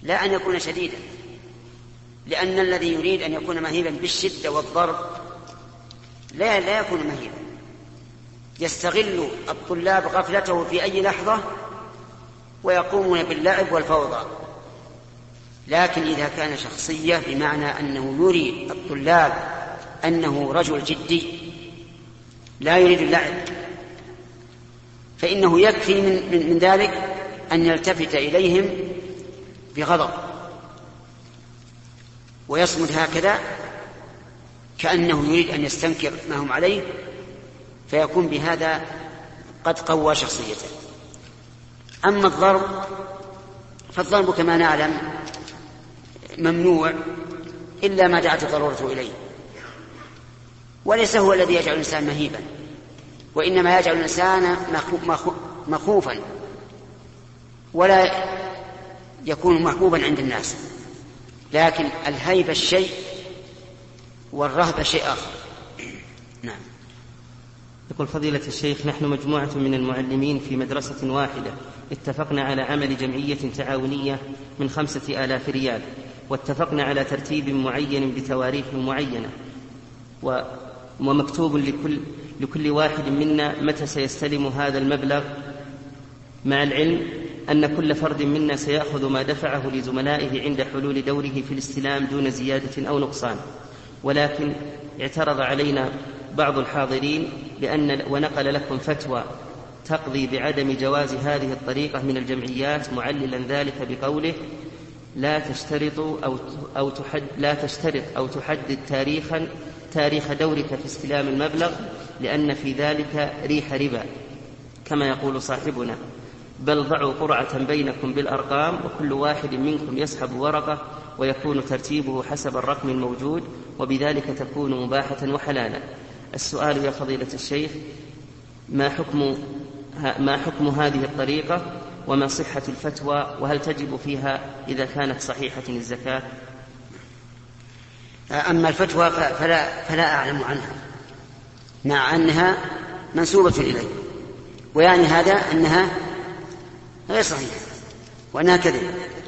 لا أن يكون شديدا، لأن الذي يريد أن يكون مهيبا بالشدة والضرب لا يكون مهيبا، يستغل الطلاب غفلته في أي لحظة ويقومون باللعب والفوضى. لكن إذا كان شخصية بمعنى أنه يري الطلاب أنه رجل جدي لا يريد اللعب، فإنه يكفي من ذلك أن يلتفت إليهم بغضب ويصمد هكذا كأنه يريد أن يستنكر ما هم عليه، فيكون بهذا قد قوى شخصيته. أما الضرب فالضرب كما نعلم ممنوع إلا ما دعت الضرورة إليه، وليس هو الذي يجعل الإنسان مهيبا، وإنما يجعل الإنسان مخوفا ولا يكون محبوبا عند الناس. لكن الهيبة الشيء والرهبة شيء آخر. نعم. يقول فضيلة الشيخ: نحن مجموعة من المعلمين في مدرسة واحدة اتفقنا على عمل جمعية تعاونية من 5000 ريال، واتفقنا على ترتيب معين بتواريخ معينة، ومكتوب لكل واحد منا متى سيستلم هذا المبلغ، مع العلم أن كل فرد منا سيأخذ ما دفعه لزملائه عند حلول دوره في الاستلام دون زيادة أو نقصان. ولكن اعترض علينا بعض الحاضرين ونقل لكم فتوى تقضي بعدم جواز هذه الطريقة من الجمعيات، معللا ذلك بقوله: لا تشترط أو تحدد تاريخ دورك في استلام المبلغ، لأن في ذلك ريح ربا كما يقول صاحبنا، بل ضعوا قرعة بينكم بالأرقام، وكل واحد منكم يسحب ورقة ويكون ترتيبه حسب الرقم الموجود، وبذلك تكون مباحة وحلالا. السؤال يا فضيلة الشيخ: ما حكم هذه الطريقة، وما صحة الفتوى، وهل تجب فيها إذا كانت صحيحة الزكاة؟ أما الفتوى فلا أعلم عنها، مع أنها منسوبة إليه، ويعني هذا أنها غير صحيحة وأنها كذب.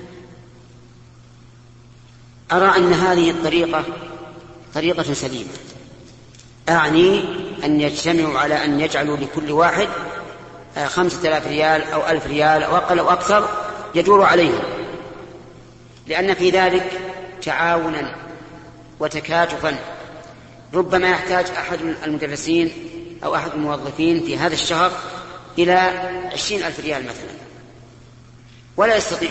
أرى أن هذه الطريقة طريقة سليمة، أعني أن يجتمعوا على أن يجعلوا لكل واحد 5000 ريال أو 1000 ريال أو أقل أو أكثر يدور عليهم، لأن في ذلك تعاونا وتكاتفا. ربما يحتاج أحد المدرسين أو أحد الموظفين في هذا الشهر إلى 20,000 ريال مثلا ولا يستطيع،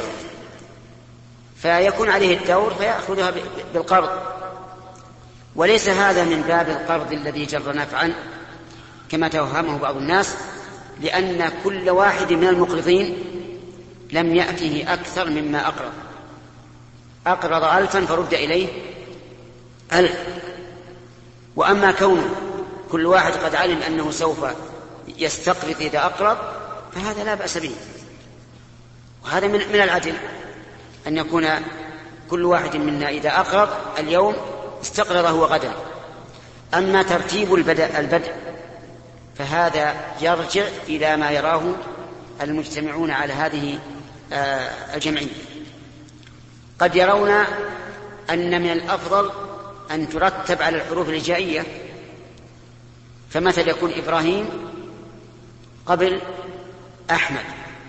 فيكون عليه الدور فيأخذها بالقرض، وليس هذا من باب القرض الذي جر نفعا كما توهمه بعض الناس، لأن كل واحد من المقرضين لم يأته أكثر مما أقرض 1000 فرد إليه 1000. وأما كونه كل واحد قد علم أنه سوف يستقرض إذا أقرض فهذا لا بأس به، وهذا من العدل أن يكون كل واحد منا إذا أقرض اليوم استقرضه غدا. أما ترتيب البدء فهذا يرجع إلى ما يراه المجتمعون على هذه الجمعية. قد يرون أن من الأفضل أن ترتب على الحروف الهجائية، فمثل يكون إبراهيم قبل أحمد،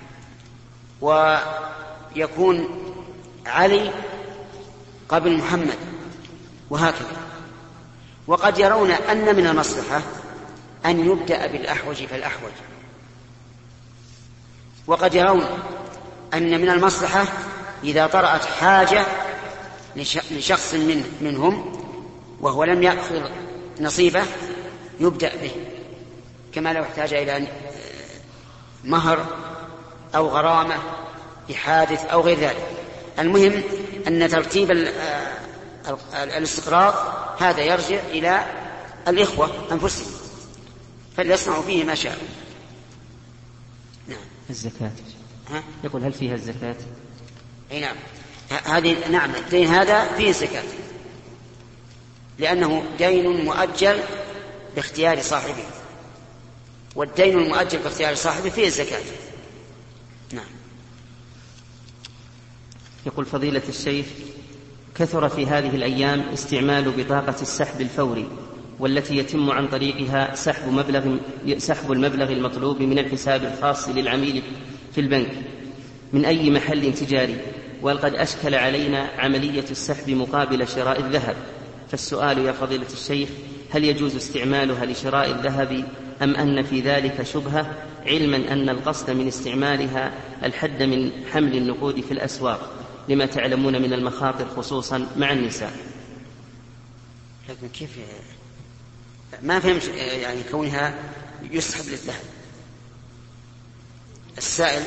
ويكون علي قبل محمد، وهكذا. وقد يرون أن من المصلحة أن يبدأ بالأحوج فالأحوج، وقد يرون أن من المصلحة إذا طرأت حاجة لشخص منهم وهو لم يأخذ نصيبه يبدأ به، كما لو احتاج إلى مهر أو غرامة بحادث أو غير ذلك. المهم أن ترتيب الاستقراض هذا يرجع إلى الإخوة أنفسهم فليصنعوا فيه ما شاءوا. نعم. الزكاة يقول هل فيها الزكاة؟ أي نعم، هذه نعم، الدين هذا فيه زكاة، لأنه دين مؤجل باختيار صاحبه، والدين المؤجل باختيار صاحبه فيه الزكاة. نعم. يقول فضيلة الشيخ: كثر في هذه الأيام استعمال بطاقة السحب الفوري، والتي يتم عن طريقها سحب المبلغ المطلوب من الحساب الخاص للعميل في البنك من أي محل تجاري، وقد أشكل علينا عملية السحب مقابل شراء الذهب. فالسؤال يا فضيلة الشيخ: هل يجوز استعمالها لشراء الذهب أم أن في ذلك شبهة، علما أن القصد من استعمالها الحد من حمل النقود في الأسواق لما تعلمون من المخاطر خصوصا مع النساء؟ لكن كيف ما فهمت يعني كونها يسحب للذهب؟ السائل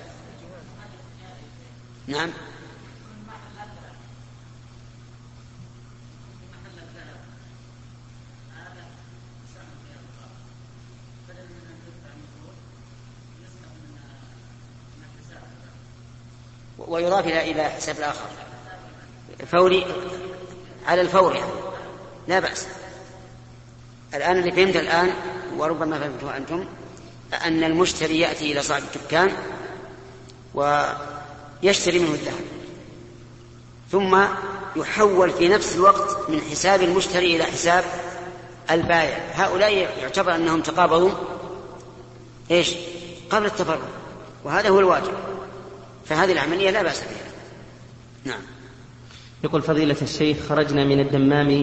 نعم. ويضاف إلى حساب الآخر فوري على الفور يعني لا بأس. الآن اللي فهمت الآن وربما فهمته أنتم أن المشتري يأتي إلى صاحب الدكان ويشتري منه الذهب ثم يحول في نفس الوقت من حساب المشتري إلى حساب البائع. هؤلاء يعتبر أنهم تقابضوا إيش قبل التفرق، وهذا هو الواجب، فهذه العملية لا بأس بها. نعم. يقول فضيلة الشيخ: خرجنا من الدمام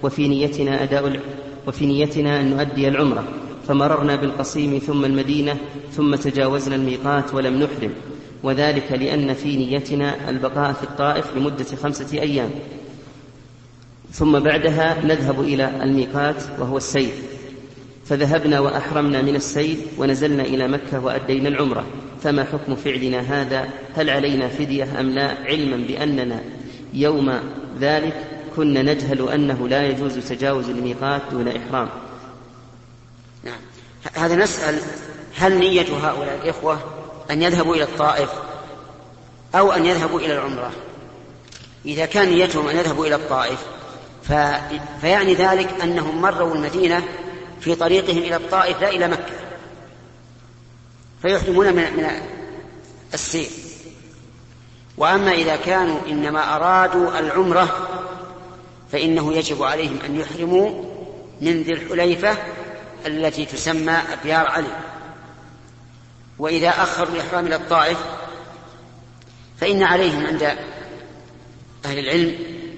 وفي نيتنا أن نؤدي العمرة، فمررنا بالقصيم ثم المدينة ثم تجاوزنا الميقات ولم نحرم، وذلك لأن في نيتنا البقاء في الطائف لمدة 5 أيام، ثم بعدها نذهب إلى الميقات وهو السيل، فذهبنا وأحرمنا من السيل ونزلنا إلى مكة وأدينا العمرة، فما حكم فعلنا هذا؟ هل علينا فدية أم لا، علما بأننا يوم ذلك كنا نجهل أنه لا يجوز تجاوز الميقات دون إحرام؟ نعم. هذا نسأل: هل نية هؤلاء الإخوة أن يذهبوا إلى الطائف أو أن يذهبوا إلى العمرة؟ إذا كان نيتهم أن يذهبوا إلى الطائف فيعني ذلك أنهم مروا المدينة في طريقهم إلى الطائف لا إلى مكة، فيحرمون من السير. وأما إذا كانوا إنما أرادوا العمرة فإنه يجب عليهم أن يحرموا من ذي الحليفة التي تسمى أبيار علي. وإذا أخروا الإحرام إلى الطائف فإن عليهم عند أهل العلم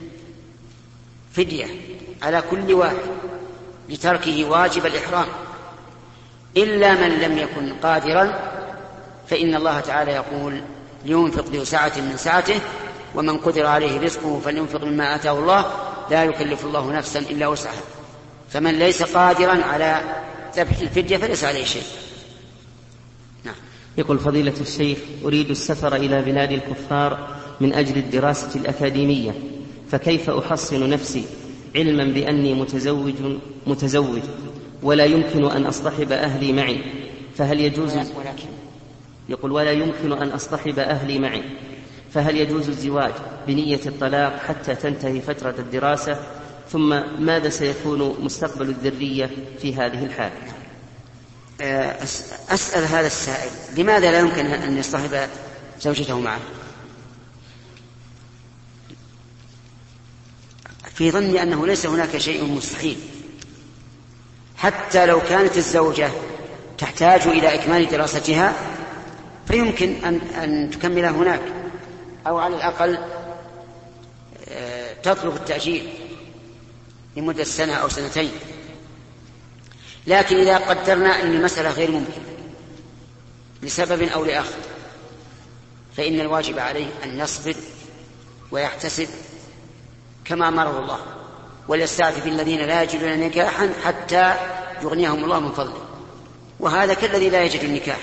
فدية على كل واحد لتركه واجب الإحرام، إلا من لم يكن قادرا، فإن الله تعالى يقول: لينفق ذو سعة من سعته ومن قدر عليه رزقه فلينفق مما آتاه الله لا يكلف الله نفسا إلا وسعها. فمن ليس قادرا على ذبح الفدية فليس عليه شيء. نعم. يقول فضيلة الشيخ: أريد السفر إلى بلاد الكفار من أجل الدراسة الأكاديمية، فكيف أحصن نفسي علما بأني متزوج ولا يمكن أن أصطحب أهلي معي، فهل يجوز ولا يمكن أن أصطحب أهلي معي، فهل يجوز الزواج بنية الطلاق حتى تنتهي فترة الدراسة؟ ثم ماذا سيكون مستقبل الذرية في هذه الحال؟ أسأل هذا السائل: لماذا لا يمكن أن يصطحب زوجته معه؟ في ظني أنه ليس هناك شيء مستحيل، حتى لو كانت الزوجة تحتاج إلى إكمال دراستها فيمكن أن تكملها هناك، أو على الأقل تطلب التأجيل لمدة 1 أو 2 لكن إذا قدرنا أن المسألة غير ممكن لسبب أو لآخر فإن الواجب عليه أن يصبر ويحتسب كما أمره الله، وليستعفف الذين لا يجدون نكاحا حتى يغنيهم الله من فضله، وهذا كالذي لا يجد النكاح.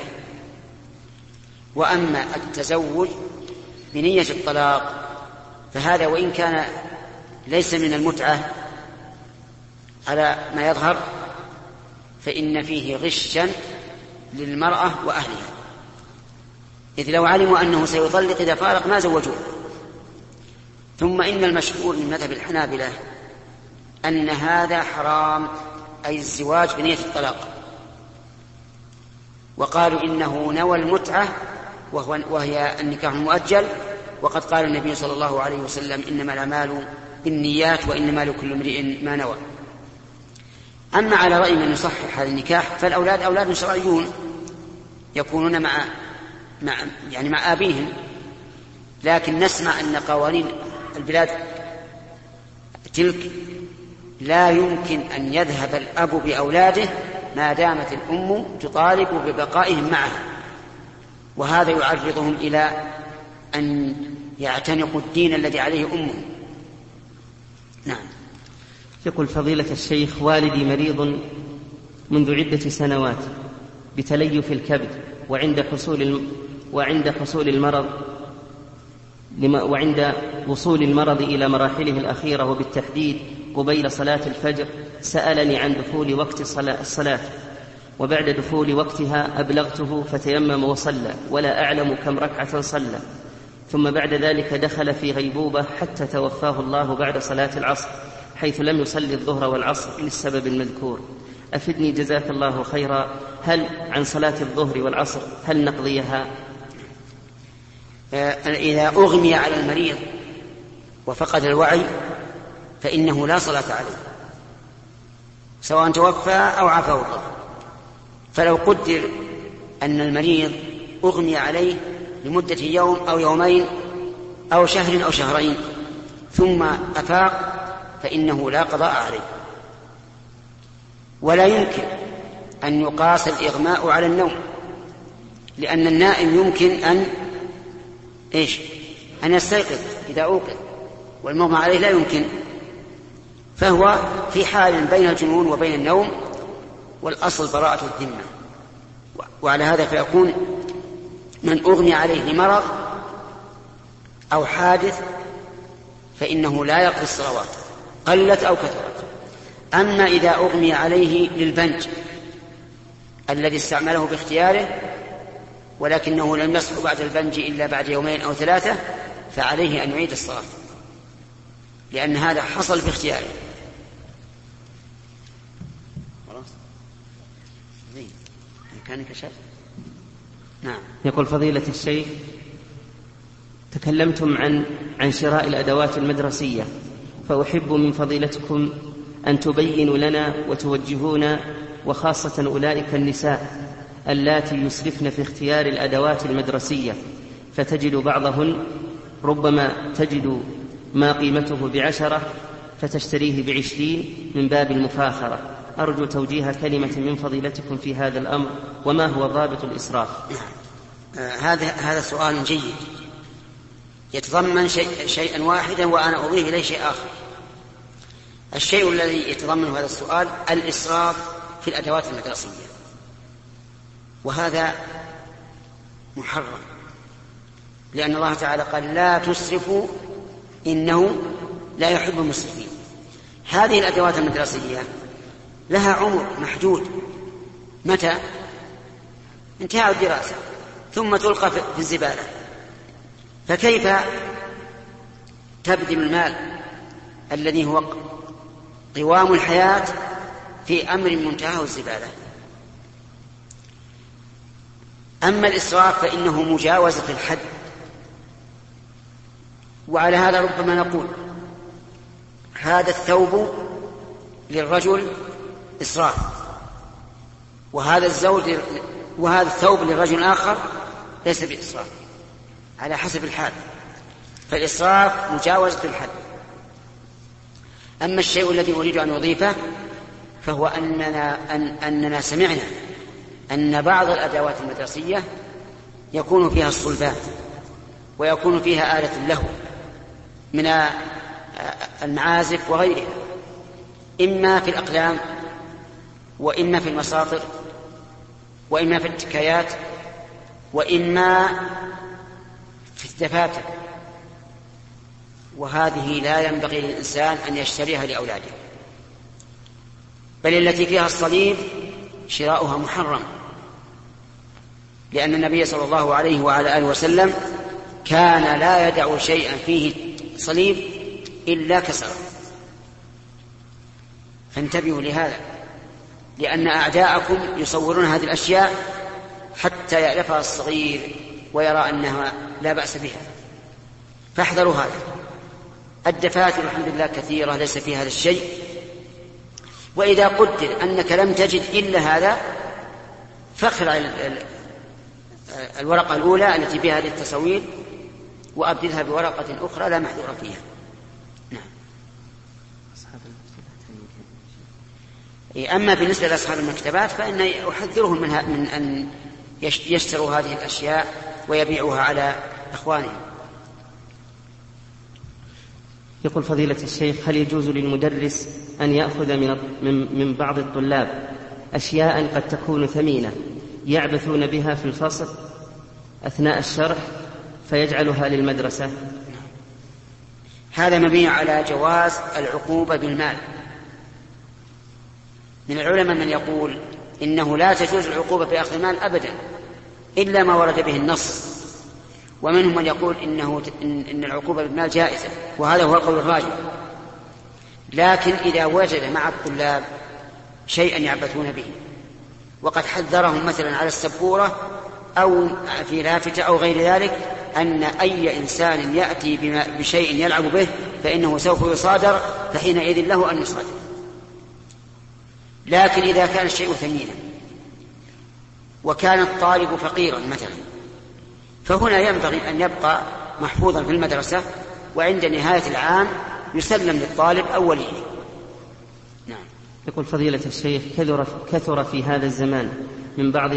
وأما التزوج بنية الطلاق فهذا وإن كان ليس من المتعة على ما يظهر فإن فيه غشا للمرأة وأهلها، إذ لو علموا أنه سيطلق إذا فارق ما زوجوه. ثم إن المشهور من مذهب الحنابلة أن هذا حرام، أي الزواج بنية الطلاق، وقالوا إنه نوى المتعة وهي النكاح المؤجل وقد قال النبي صلى الله عليه وسلم: إنما الأعمال بالنيات وإنما لكل امرئ ما نوى. أما على رأي من يصحح هذا النكاح فالأولاد أولاد شرعيون يكونون مع آبيهم، لكن نسمع أن قوانين البلاد تلك لا يمكن أن يذهب الأب بأولاده ما دامت الأم تطالب ببقائهم معها، وهذا يعرضهم إلى أن يعتنقوا الدين الذي عليه أمهم. نعم. يقول فضيلة الشيخ: والدي مريض منذ عدة سنوات بتليف الكبد، وعند وصول المرض إلى مراحله الأخيرة وبالتحديد قبيل صلاة الفجر سألني عن دخول وقت الصلاة، وبعد دخول وقتها أبلغته فتيمم وصلى ولا أعلم كم ركعة صلى، ثم بعد ذلك دخل في غيبوبة حتى توفاه الله بعد صلاة العصر، حيث لم يصلي الظهر والعصر للسبب المذكور. أفدني جزاك الله خيرا، هل عن صلاة الظهر والعصر هل نقضيها؟ إذا أغمي على المريض وفقد الوعي فإنه لا صلاة عليه سواء توفى أو عفاه الله. فلو قدر أن المريض أغمي عليه لمدة يوم أو يومين أو شهر أو شهرين ثم أفاق فإنه لا قضاء عليه. ولا يمكن أن يقاس الإغماء على النوم، لأن النائم يمكن أن يستيقظ إذا أوقظ، والمغمى عليه لا يمكن، فهو في حال بين الجنون وبين النوم، والأصل براءة الذمة. وعلى هذا فيكون من أغمي عليه لمرض أو حادث فإنه لا يقضي الصلوات قلت أو كثرت. أما إذا أغمي عليه للبنج الذي استعمله باختياره ولكنه لم يصح بعد البنج إلا بعد يومين أو 3 فعليه أن يعيد الصلاة، لأن هذا حصل باختياره. نعم. يقول فضيلة الشيخ: تكلمتم عن شراء الأدوات المدرسية، فأحب من فضيلتكم أن تبينوا لنا وتوجهونا، وخاصة أولئك النساء اللاتي يسرفن في اختيار الأدوات المدرسية، فتجد بعضهن ربما تجد ما قيمته ب10 فتشتريه ب20 من باب المفاخرة. أرجو توجيه كلمة من فضيلتكم في هذا الأمر، وما هو ضابط الإسراف؟ هذا سؤال جيد يتضمن شيئا واحدا وأنا أضيف إليه شيء آخر. الشيء الذي يتضمن هذا السؤال الإسراف في الأدوات المدرسية، وهذا محرم، لأن الله تعالى قال: لا تسرفوا إنه لا يحب المسرفين. هذه الأدوات المدرسية لها عمر محدود، متى؟ انتهاء الدراسة، ثم تلقى في الزبالة. فكيف تبذل المال الذي هو قوام الحياة في أمر منتهى الزبالة؟ أما الإسراف فإنه مجاوزة الحد، وعلى هذا ربما نقول: هذا الثوب للرجل إسراف، وهذا الثوب للرجل آخر ليس بإسراف، على حسب الحال. فالإسراف مجاوزة الحد. أما الشيء الذي أريد أن أضيفه فهو أننا سمعنا أن بعض الأدوات المدرسية يكون فيها الصلبات ويكون فيها آلة اللهو من المعازف وغيرها، إما في الأقلام وإما في المساطر وإما في التكايات وإما في الدفاتر، وهذه لا ينبغي للإنسان أن يشتريها لأولاده، بل التي فيها الصليب شراؤها محرم، لأن النبي صلى الله عليه وعلى آله وسلم كان لا يدع شيئا فيه صليب إلا كسره. فانتبهوا لهذا، لأن أعداءكم يصورون هذه الأشياء حتى يألفها الصغير ويرى أنها لا بأس بها. فاحذروا هذا. الدفاتر الحمد لله كثيرة ليس في هذا الشيء، وإذا قدر أنك لم تجد إلا هذا فاخلع الورقة الأولى التي بها هذه التصوير وأبدلها بورقة أخرى لا محذور فيها. نعم. أما بالنسبة لأصحاب المكتبات فإن أحذرهم من أن يشتروا هذه الأشياء ويبيعوها على إخوانهم. يقول فضيلة الشيخ: هل يجوز للمدرس أن يأخذ من بعض الطلاب أشياء قد تكون ثمينة يعبثون بها في الفصل أثناء الشرح فيجعلها للمدرسة؟ هذا مبني على جواز العقوبة بالمال. من العلماء من يقول إنه لا تجوز العقوبة بأخذ المال أبدا إلا ما ورد به النص، ومنهم من يقول إن العقوبة بالمال جائزة، وهذا هو القول الراجح. لكن إذا وجد مع الطلاب شيئا يعبثون به وقد حذرهم مثلا على السبورة أو في لافتة أو غير ذلك أن أي إنسان يأتي بشيء يلعب به فإنه سوف يصادر، فحينئذ له أن يصادر. لكن إذا كان الشيء ثمينا وكان الطالب فقيرا مثلا فهنا ينبغي أن يبقى محفوظا في المدرسة، وعند نهاية العام يسلم للطالب أو وليه. نعم. يقول فضيلة الشيخ: كثر في هذا الزمان من بعض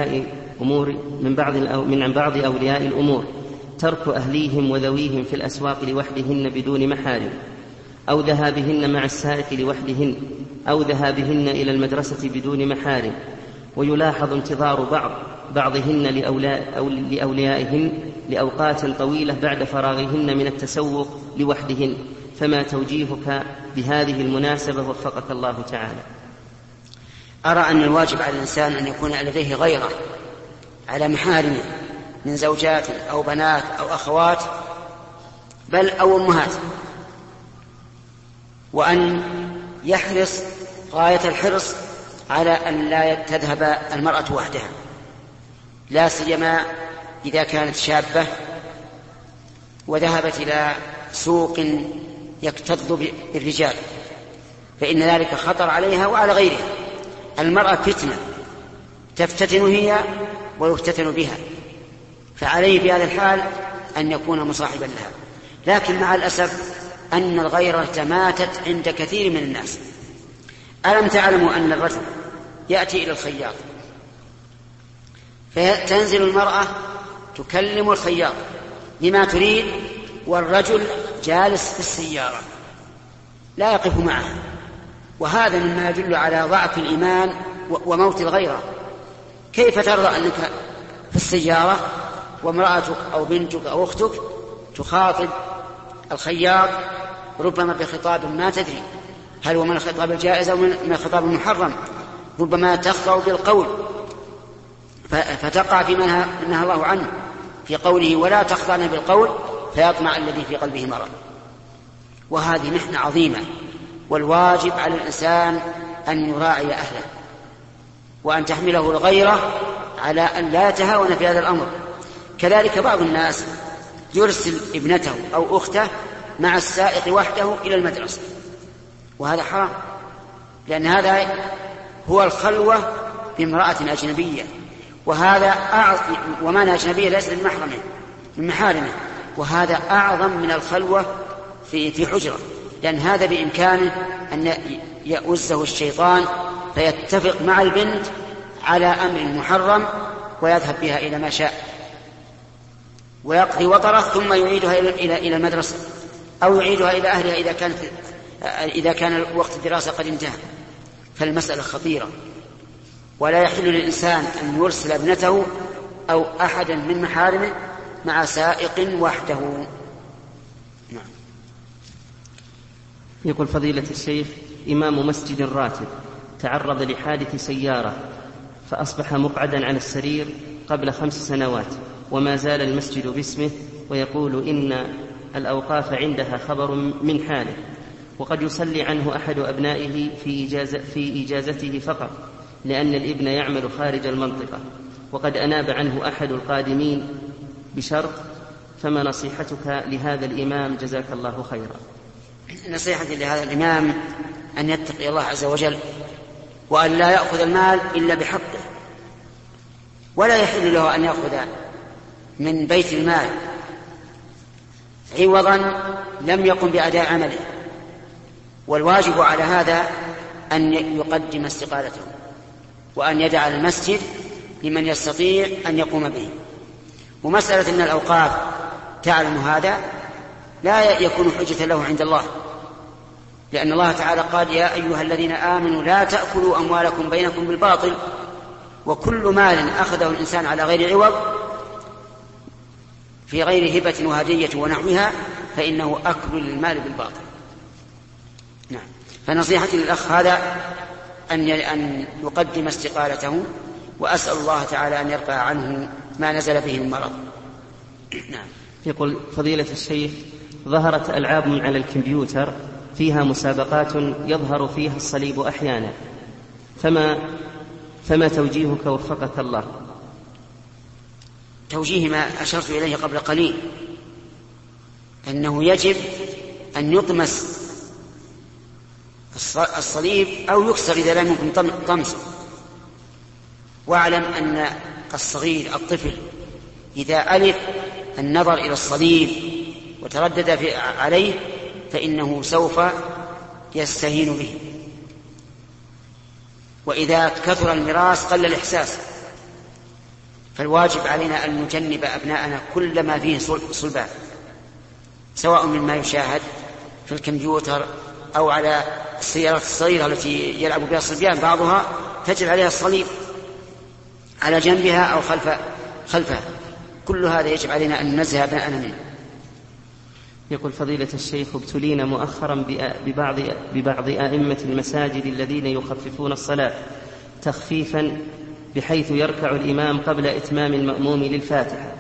أولياء الأمور ترك أهليهم وذويهم في الأسواق لوحدهن بدون محارم، أو ذهابهن مع السائق لوحدهن، أو ذهابهن إلى المدرسة بدون محارم، ويلاحظ انتظار بعضهن لأوليائهن لأوقات طويلة بعد فراغهن من التسوق لوحدهن، فما توجيهك بهذه المناسبة وفقك الله تعالى؟ أرى أن الواجب على الإنسان أن يكون لديه غيرة على محارمه من زوجات أو بنات أو أخوات بل أو أمهات، وأن يحرص غاية الحرص على أن لا تذهب المرأة وحدها، لا سيما إذا كانت شابة وذهبت إلى سوق يكتظ بالرجال، فإن ذلك خطر عليها وعلى غيرها. المرأة فتنة تفتتن هي ويفتتن بها، فعليه في هذا الحال أن يكون مصاحبا لها. لكن مع الأسف أن الغيرة ماتت عند كثير من الناس. ألم تعلموا أن الرجل يأتي إلى الخياط فتنزل المرأة تكلم الخياط بما تريد، والرجل جالس في السيارة لا يقف معها، وهذا مما يدل على ضعف الإيمان وموت الغيرة. كيف ترضى أنك في السيارة وامرأتك أو بنتك أو أختك تخاطب الخياط ربما بخطاب ما تدري هل هو من الخطاب الجائز أو من الخطاب المحرم، ربما تخطأ بالقول فتقع فيما نهى الله عنه في قوله ولا تخضعن بالقول فيطمع الذي في قلبه مرض. وهذه محنة عظيمة، والواجب على الإنسان أن يراعي أهله وأن تحمله الغيرة على أن لا يتهاون في هذا الأمر. كذلك بعض الناس يرسل ابنته أو أخته مع السائق وحده إلى المدرسة، وهذا حرام، لأن هذا هو الخلوة بامرأة أجنبية، وهذا ومعنى أجنبية ليس من محارمه، وهذا أعظم من الخلوة في حجرة، لأن هذا بإمكانه أن يؤزه الشيطان فيتفق مع البنت على أمر محرم ويذهب بها إلى ما شاء ويقضي وطره ثم يعيدها إلى المدرسة أو يعيدها إلى أهلها إذا كان وقت الدراسة قد انتهى. فالمسألة خطيرة، ولا يحل للإنسان أن يرسل ابنته أو أحدا من محارمه مع سائق وحده. نعم. يقول فضيلة الشيخ: إمام مسجد راتب تعرض لحادث سيارة فأصبح مقعدا على السرير قبل 5 سنوات، وما زال المسجد باسمه، ويقول إن الأوقاف عندها خبر من حاله، وقد يصلي عنه أحد أبنائه في إجازته فقط لأن الابن يعمل خارج المنطقة، وقد أناب عنه أحد القادمين بشرط فما نصيحتك لهذا الإمام جزاك الله خيرا؟ نصيحتي لهذا الإمام أن يتقي الله عز وجل، وأن لا يأخذ المال إلا بحقه، ولا يحل له أن يأخذ من بيت المال عوضا لم يقم بأداء عمله، والواجب على هذا أن يقدم استقالته وأن يدع المسجد لمن يستطيع أن يقوم به. ومسألة أن الأوقاف تعلم هذا لا يكون حجة له عند الله، لأن الله تعالى قال: يا أيها الذين آمنوا لا تأكلوا أموالكم بينكم بالباطل، وكل مال أخذه الإنسان على غير عوض في غير هبة وهدية ونحوها فإنه أكل للمال بالباطل. نعم. فنصيحتي للأخ هذا أن يقدم استقالته، وأسأل الله تعالى أن يرفع عنه ما نزل به من مرض. نعم. يقول فضيلة الشيخ: ظهرت ألعاب على الكمبيوتر فيها مسابقات يظهر فيها الصليب أحيانا، فما توجيهك وفقك الله؟ توجيه ما أشرت إليه قبل قليل، أنه يجب أن يطمس الصليب أو يكسر إذا لم يكن طمسه. واعلم أن الصغير الطفل إذا ألف النظر إلى الصليب وتردد عليه فإنه سوف يستهين به، وإذا كثر المراس قل الإحساس. فالواجب علينا أن نجنب أبناءنا كل ما فيه صلبان، سواء مما يشاهد في الكمبيوتر أو على السيارات الصغيرة التي يلعب بها الصبيان، بعضها تجد عليها الصليب على جنبها أو خلفها. كل هذا يجب علينا أن ننزه أبناءنا منه. يقول فضيلة الشيخ: ابتلينا مؤخرا ببعض أئمة المساجد الذين يخففون الصلاة تخفيفا، بحيث يركع الإمام قبل إتمام المأموم للفاتحة،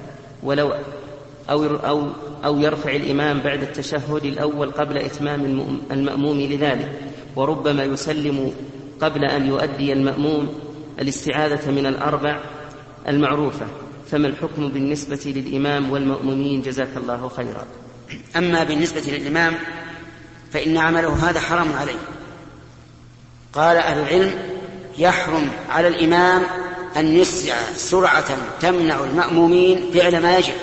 أو يرفع الإمام بعد التشهد الأول قبل إتمام المأموم لذلك، وربما يسلم قبل أن يؤدي المأموم الاستعاذة من الأربع المعروفة، فما الحكم بالنسبة للإمام والمأمومين جزاك الله خيرا؟ أما بالنسبة للإمام فإن عمله هذا حرام عليه. قال أهل العلم: يحرم على الإمام أن يسرع سرعة تمنع المأمومين فعل ما يجب،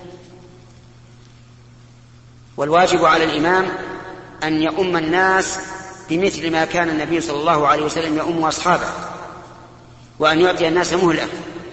والواجب على الإمام أن يؤم الناس بمثل ما كان النبي صلى الله عليه وسلم يؤم أصحابه، وأن يعطي الناس مهلة.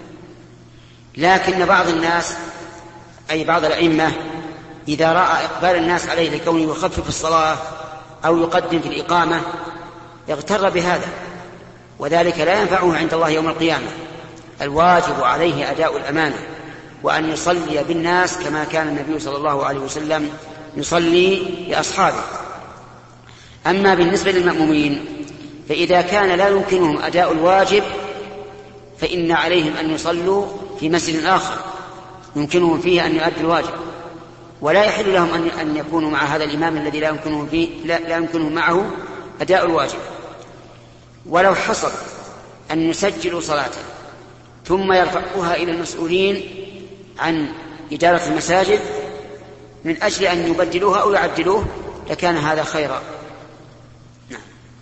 لكن بعض الناس أي بعض الأئمة إذا رأى إقبال الناس عليه لكونه يخفف الصلاة أو يقدم في الإقامة يغتر بهذا، وذلك لا ينفعه عند الله يوم القيامة. الواجب عليه أداء الأمانة وأن يصلي بالناس كما كان النبي صلى الله عليه وسلم يصلي لأصحابه. أما بالنسبة للمأمومين فإذا كان لا يمكنهم أداء الواجب فإن عليهم أن يصلوا في مسجد آخر يمكنهم فيه أن يؤدوا الواجب، ولا يحل لهم أن يكونوا مع هذا الإمام الذي لا يمكنهم معه أداء الواجب. ولو حصل أن يسجلوا صلاة ثم يرفعوها إلى المسؤولين عن إدارة المساجد من أجل أن يبدلوها أو يعدلوه لكان هذا خيرا. نعم.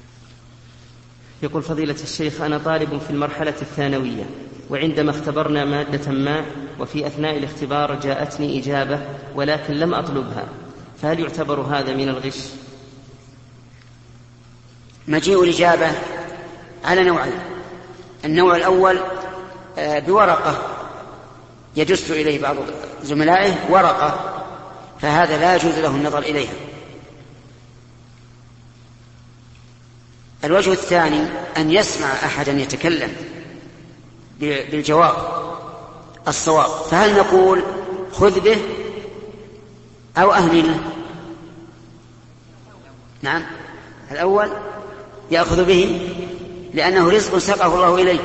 يقول فضيلة الشيخ: أنا طالب في المرحلة الثانوية، وعندما اختبرنا مادة ما وفي أثناء الاختبار جاءتني إجابة ولكن لم أطلبها، فهل يعتبر هذا من الغش؟ مجيء الإجابة على نوعين: النوع الأول بورقة يدس إليه بعض زملائه ورقة، فهذا لا يجوز له النظر إليها. الوجه الثاني أن يسمع أحدا يتكلم بالجواب الصواب، فهل نقول خذ به أو أهمله؟ نعم، الأول يأخذ به لأنه رزق ساقه الله إليه،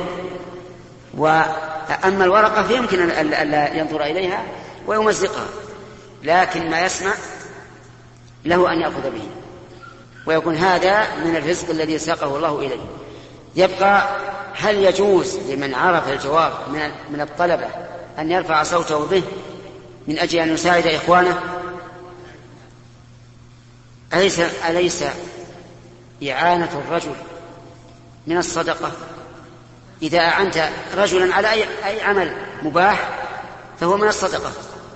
وأما الورقة فيمكن أن لا ينظر إليها ويمزقها، لكن ما يسمع له أن يأخذ به، ويكون هذا من الرزق الذي ساقه الله إليه. يبقى هل يجوز لمن عرف الجواب من الطلبة أن يرفع صوته به من أجل أن يساعد إخوانه؟ أليس إعانة الرجل من الصدقة؟ إذا أعنت رجلا على أي عمل مباح فهو من الصدقة.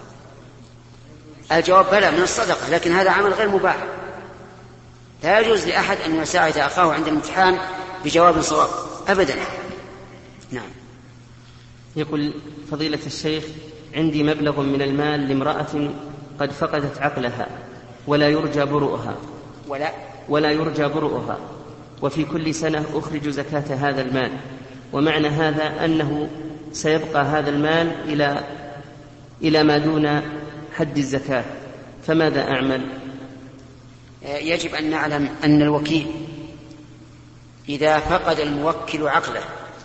الجواب بلى، من الصدقة، لكن هذا عمل غير مباح. لا يجوز لأحد أن يساعد أخاه عند الامتحان بجواب صواب أبدا. نعم. يقول فضيلة الشيخ: عندي مبلغ من المال لامرأة قد فقدت عقلها ولا يرجى برؤها، وفي كل سنة أخرج زكاة هذا المال، ومعنى هذا أنه سيبقى هذا المال إلى ما دون حد الزكاة، فماذا أعمل؟ يجب أن نعلم أن الوكيل إذا فقد الموكل عقله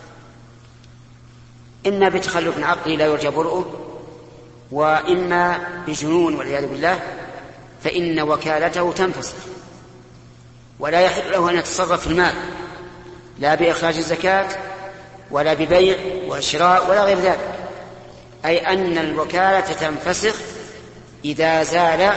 إما بتخلف عقلي لا يرجى برؤه، وإما بجنون والعياذ بالله، فإن وكالته تنفسخ، ولا يحل له أن يتصرف في المال لا بإخراج الزكاة ولا ببيع وشراء ولا غير ذلك. أي أن الوكالة تنفسخ إذا زال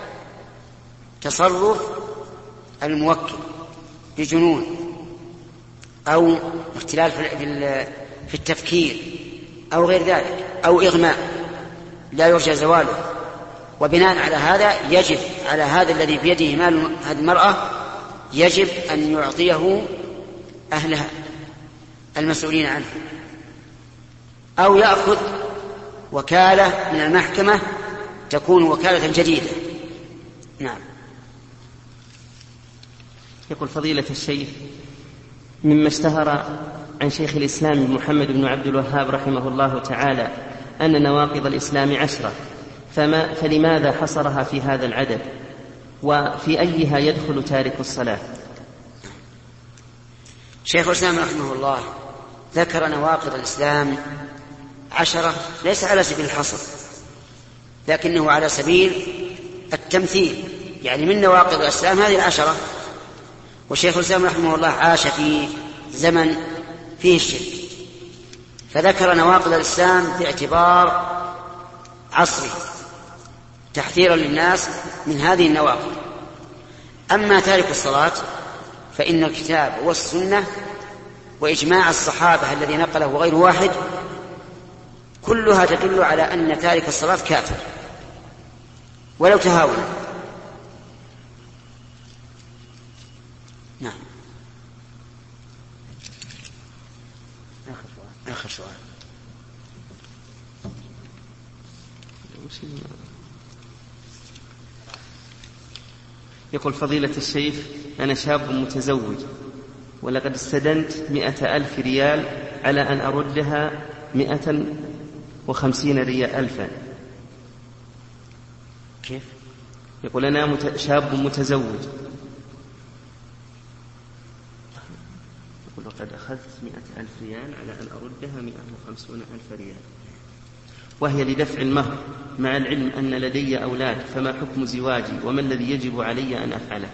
تصرف الموكل بجنون أو اختلال في التفكير أو غير ذلك أو إغماء لا يرجى زواله. وبناء على هذا يجب على هذا الذي بيده مال هذه المرأة يجب أن يعطيه أهلها المسؤولين عنه، أو يأخذ وكالة من المحكمة تكون وكالة جديدة. نعم. يقول فضيلة الشيخ: مما اشتهر عن شيخ الإسلام محمد بن عبد الوهاب رحمه الله تعالى أن نواقض الإسلام 10، فلماذا حصرها في هذا العدد؟ وفي أيها يدخل تارك الصلاة؟ شيخ الإسلام رحمه الله ذكر نواقض الإسلام 10، ليس على سبيل الحصر لكنه على سبيل التمثيل، يعني من نواقض الإسلام هذه 10. وشيخ الإسلام رحمه الله عاش في زمن فيه الشرك، فذكر نواقض الإسلام باعتبار عصره تحذيرا للناس من هذه النواقض. أما تارك الصلاة فإن الكتاب والسنة وإجماع الصحابة الذي نقله غير واحد كلها تدل على أن تارك الصلاة كافر ولو تهاونا. نعم. آخر سؤال. يقول فضيلة الشيخ: أنا شاب متزوج ولقد استدنت 100,000 ريال على أن أردها 150 ألفا. كيف؟ يقول أنا شاب متزوج، يقول لقد أخذت 100,000 ريال على أن أردها 150,000 ريال، وهي لدفع المهر، مع العلم أن لدي أولاد، فما حكم زواجي وما الذي يجب علي أن أفعله؟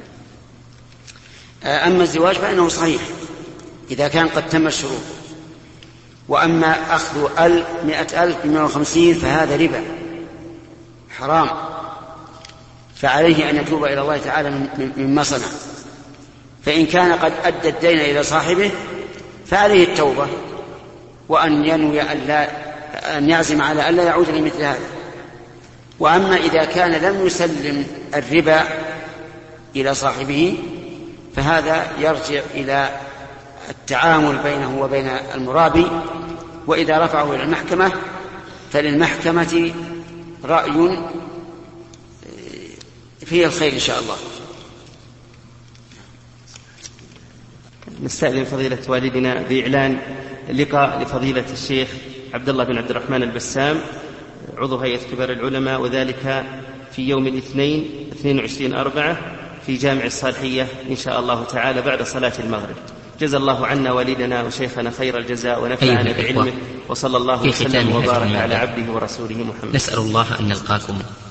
أما الزواج فإنه صحيح إذا كان قد تم الشروط، وأما أخذ 100,000 ب150 فهذا ربا حرام، فعليه أن يتوب إلى الله تعالى مما صنع. فإن كان قد أدى الدين إلى صاحبه فعليه التوبة، وأن ينوي أن يعزم على ألا يعود لمثل هذا. وأما إذا كان لم يسلم الربا إلى صاحبه فهذا يرجع إلى التعامل بينه وبين المرابي، وإذا رفعه إلى المحكمة فللمحكمة رأي فيه الخير إن شاء الله. نستأذن فضيلة والدنا بإعلان لقاء لفضيلة الشيخ عبد الله بن عبد الرحمن البسام عضو هيئة كبار العلماء، وذلك في يوم الاثنين 22/4 في جامع الصالحية إن شاء الله تعالى بعد صلاة المغرب. جزا الله عنا والدنا وشيخنا خير الجزاء ونفعنا بعلمه، وصلى الله وسلم وبارك على عبده ورسوله محمد. نسأل الله أن نلقاكم